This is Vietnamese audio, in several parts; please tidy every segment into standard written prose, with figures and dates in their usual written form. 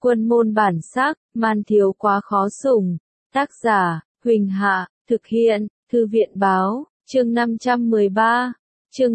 Quân môn bản sắc, man thiếu quá khó sủng. Tác giả, Huỳnh Hạ, thực hiện, Thư viện báo, chương 513, chương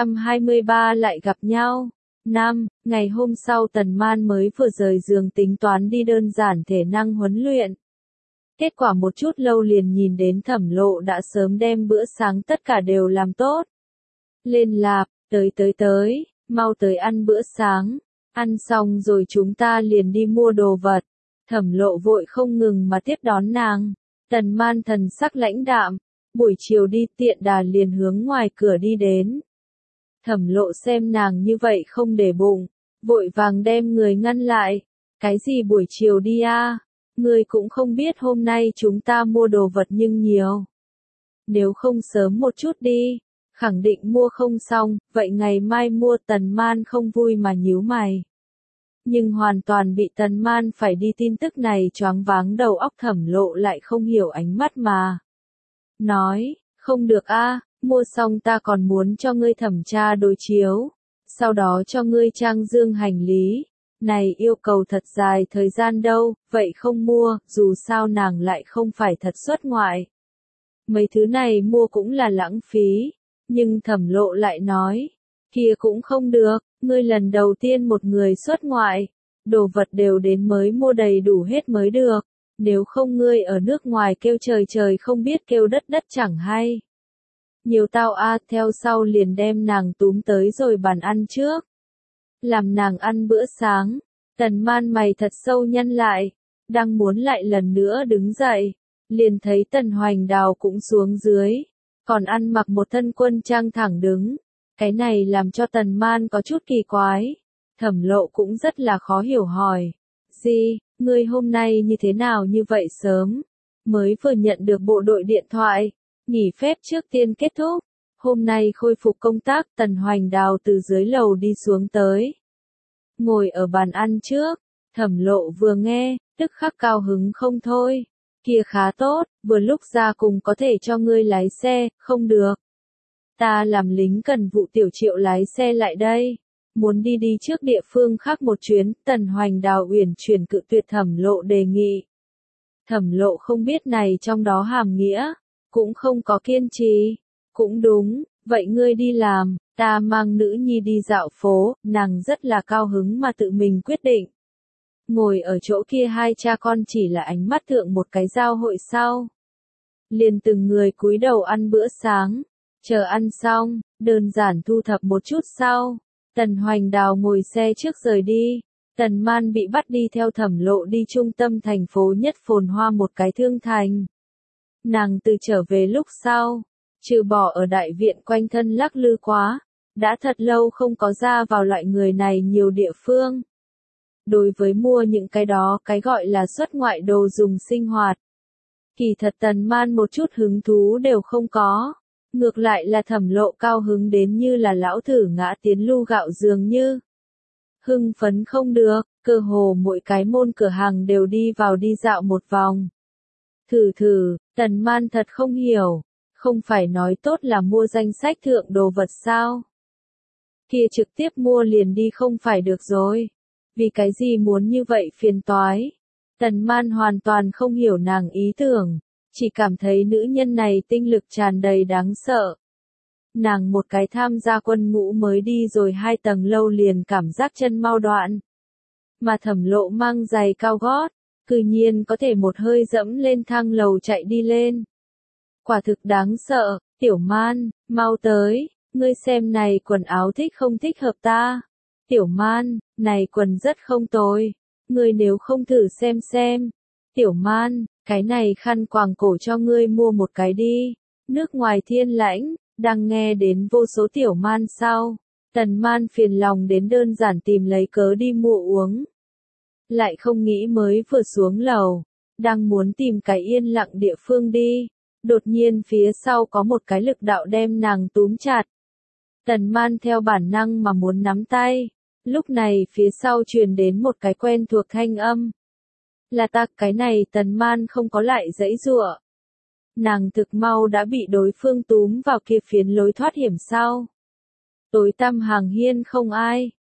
323 lại gặp nhau. Ngày hôm sau Tần Man mới vừa rời giường tính toán đi đơn giản thể năng huấn luyện. Kết quả một chút lâu liền nhìn đến Thẩm Lộ đã sớm đem bữa sáng tất cả đều làm tốt. Lên lạp, tới, mau tới ăn bữa sáng. Ăn xong rồi chúng ta liền đi mua đồ vật. Thẩm Lộ vội không ngừng mà tiếp đón nàng. Tần Man thần sắc lãnh đạm, buổi chiều đi tiện đà liền hướng ngoài cửa đi đến. Thẩm Lộ xem nàng như vậy không để bụng, vội vàng đem người ngăn lại. Cái gì buổi chiều đi à? Ngươi cũng không biết hôm nay chúng ta mua đồ vật nhưng nhiều. Nếu không sớm một chút đi, khẳng định mua không xong, vậy ngày mai mua. Tần Man không vui mà nhíu mày. Nhưng hoàn toàn bị Tần Man phải đi tin tức này choáng váng đầu óc. Thẩm Lộ lại không hiểu ánh mắt mà. Nói, không được a, mua xong ta còn muốn cho ngươi thẩm tra đối chiếu, sau đó cho ngươi trang dương hành lý. Này yêu cầu thật dài thời gian đâu, vậy không mua, dù sao nàng lại không phải thật xuất ngoại. Mấy thứ này mua cũng là lãng phí, nhưng Thẩm Lộ lại nói, kia cũng không được, ngươi lần đầu tiên một người xuất ngoại, đồ vật đều đến mới mua đầy đủ hết mới được, nếu không ngươi ở nước ngoài kêu trời trời không biết kêu đất đất chẳng hay. Nhiều tao a, theo sau liền đem nàng túm tới rồi bàn ăn trước. Làm nàng ăn bữa sáng, Tần Man mày thật sâu nhăn lại, đang muốn lại lần nữa đứng dậy, liền thấy Tần Hoành Đào cũng xuống dưới, còn ăn mặc một thân quân trang thẳng đứng. Cái này làm cho Tần Man có chút kỳ quái. Thẩm Lộ cũng rất là khó hiểu hỏi, gì, ngươi hôm nay như thế nào như vậy sớm, mới vừa nhận được bộ đội điện thoại, nghỉ phép trước tiên kết thúc, hôm nay khôi phục công tác. Tần Hoành Đào từ dưới lầu đi xuống tới, ngồi ở bàn ăn trước. Thẩm Lộ vừa nghe, tức khắc cao hứng không thôi, kia khá tốt, vừa lúc ra cùng có thể cho ngươi lái xe. Không được, ta làm lính cần vụ. Tiểu Triệu lái xe lại đây, muốn đi trước địa phương khác một chuyến. Tần Hoành Đào uyển chuyển cự tuyệt Thẩm Lộ đề nghị. Thẩm Lộ không biết này trong đó hàm nghĩa, cũng không có kiên trì. Cũng đúng, vậy ngươi đi làm, ta mang nữ nhi đi dạo phố. Nàng rất là cao hứng mà tự mình quyết định. Ngồi ở chỗ kia hai cha con chỉ là ánh mắt thượng một cái giao hội sau, liền từng người cúi đầu ăn bữa sáng. Chờ ăn xong, đơn giản thu thập một chút sau, Tần Hoành Đào ngồi xe trước rời đi. Tần Man bị bắt đi theo Thẩm Lộ đi trung tâm thành phố nhất phồn hoa một cái thương thành. Nàng từ trở về lúc sau, trừ bỏ ở đại viện quanh thân lắc lư quá, đã thật lâu không có ra vào loại người này nhiều địa phương. Đối với mua những cái đó cái gọi là xuất ngoại đồ dùng sinh hoạt, kỳ thật Tần Man một chút hứng thú đều không có. Ngược lại là Thẩm Lộ cao hứng đến như là lão thử ngã tiến lu gạo dường như. Hưng phấn không được, cơ hồ mỗi cái môn cửa hàng đều đi vào đi dạo một vòng. Thử, Tần Man thật không hiểu, không phải nói tốt là mua danh sách thượng đồ vật sao? Kia trực tiếp mua liền đi không phải được rồi. Vì cái gì muốn như vậy phiền toái? Tần Man hoàn toàn không hiểu nàng ý tưởng, chỉ cảm thấy nữ nhân này tinh lực tràn đầy đáng sợ. Nàng một cái tham gia quân ngũ mới đi rồi 2 tầng lâu liền cảm giác chân mau đoạn. Mà Thẩm Lộ mang giày cao gót, cư nhiên có thể một hơi dẫm lên thang lầu chạy đi lên. Quả thực đáng sợ. Tiểu Man, mau tới, ngươi xem này quần áo thích không thích hợp ta? Tiểu Man, này quần rất không tồi, ngươi nếu không thử xem. Tiểu Man, cái này khăn quàng cổ cho ngươi mua một cái đi. Nước ngoài thiên lãnh, đang nghe đến vô số Tiểu Man sau, Tần Man phiền lòng đến đơn giản tìm lấy cớ đi mua uống. Lại không nghĩ mới vừa xuống lầu, đang muốn tìm cái yên lặng địa phương đi, đột nhiên phía sau có một cái lực đạo đem nàng túm chặt. Tần Man theo bản năng mà muốn nắm tay, lúc này phía sau truyền đến một cái quen thuộc thanh âm. Là ta. Cái này Tần Man không có lại giãy giụa. Nàng thực mau đã bị đối phương túm vào kia phiến lối thoát hiểm sau. Tối tăm hàng hiên không ai,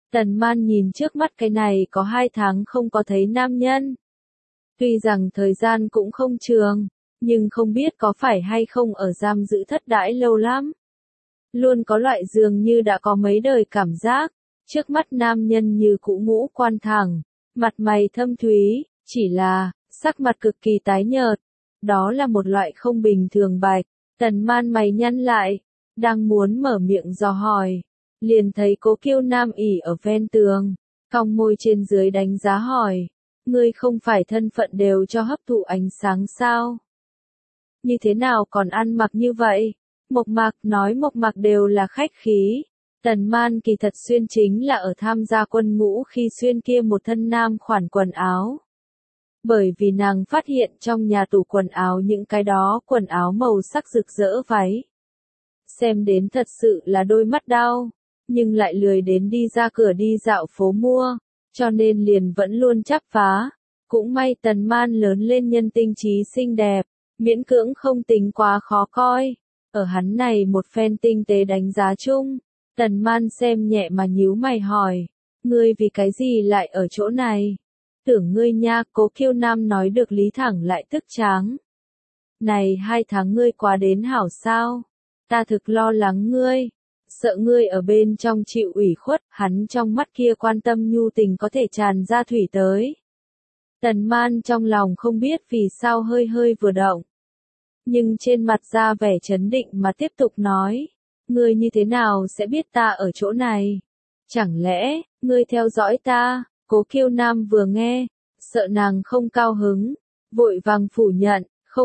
Tần Man nhìn trước mắt cái này có 2 tháng không có thấy nam nhân. Tuy rằng thời gian cũng không trường, nhưng không biết có phải hay không ở giam giữ thất đãi lâu lắm. Luôn có loại dường như đã có mấy đời cảm giác, trước mắt nam nhân như cũ ngũ quan thẳng, mặt mày thâm thúy, chỉ là, sắc mặt cực kỳ tái nhợt. Đó là một loại không bình thường bạch. Tần Man mày nhăn lại, đang muốn mở miệng dò hỏi, liền thấy Cố Kiêu Nam ỉ ở ven tường, cong môi trên dưới đánh giá hỏi, ngươi không phải thân phận đều cho hấp thụ ánh sáng sao? Như thế nào còn ăn mặc như vậy? Mộc Mạc nói Mộc Mạc đều là khách khí. Tần Man kỳ thật xuyên chính là ở tham gia quân ngũ khi xuyên kia một thân nam khoản quần áo. Bởi vì nàng phát hiện trong nhà tủ quần áo những cái đó quần áo màu sắc rực rỡ váy. Xem đến thật sự là đôi mắt đau, nhưng lại lười đến đi ra cửa đi dạo phố mua, cho nên liền vẫn luôn chắp vá. Cũng may Tần Man lớn lên nhân tinh trí xinh đẹp, miễn cưỡng không tính quá khó coi. Ở hắn này một phen tinh tế đánh giá chung, Tần Man xem nhẹ mà nhíu mày hỏi, ngươi vì cái gì lại ở chỗ này? Tưởng ngươi nha, Cố Kiêu Nam nói được lý thẳng lại tức tráng. Này 2 tháng ngươi quá đến hảo sao? Ta thực lo lắng ngươi, sợ ngươi ở bên trong chịu ủy khuất, hắn trong mắt kia quan tâm nhu tình có thể tràn ra thủy tới. Tần Man trong lòng không biết vì sao hơi hơi vừa động. Nhưng trên mặt ra vẻ chấn định mà tiếp tục nói, ngươi như thế nào sẽ biết ta ở chỗ này? Chẳng lẽ, ngươi theo dõi ta? Cố Kiêu Nam vừa nghe, sợ nàng không cao hứng, vội vàng phủ nhận,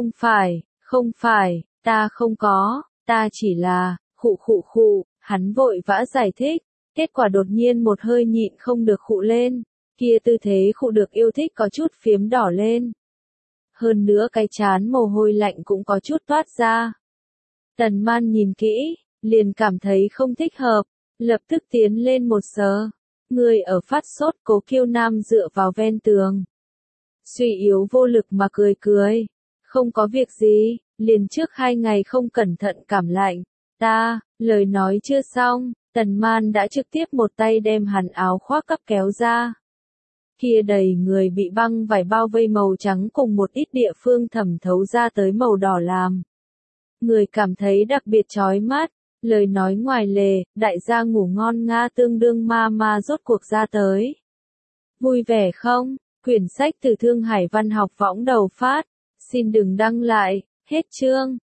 không phải, ta không có, ta chỉ là, khụ, hắn vội vã giải thích, kết quả đột nhiên một hơi nhịn không được khụ lên, kia tư thế khụ được yêu thích có chút phiếm đỏ lên. Hơn nữa cái trán mồ hôi lạnh cũng có chút toát ra. Tần Man nhìn kỹ, liền cảm thấy không thích hợp, lập tức tiến lên một sờ. Người ở phát sốt. Cố Kiêu Nam dựa vào ven tường, suy yếu vô lực mà cười, không có việc gì, liền trước 2 ngày không cẩn thận cảm lạnh, lời nói chưa xong, Tần Man đã trực tiếp một tay đem hắn áo khoác cấp kéo ra. Kia đầy người bị băng vải bao vây màu trắng cùng một ít địa phương thẩm thấu ra tới màu đỏ làm người cảm thấy đặc biệt chói mắt. Lời nói ngoài lề, đại gia ngủ ngon nga tương đương ma rốt cuộc ra tới. Vui vẻ không? Quyển sách từ Thương Hải Văn học võng đầu phát. Xin đừng đăng lại, hết chương.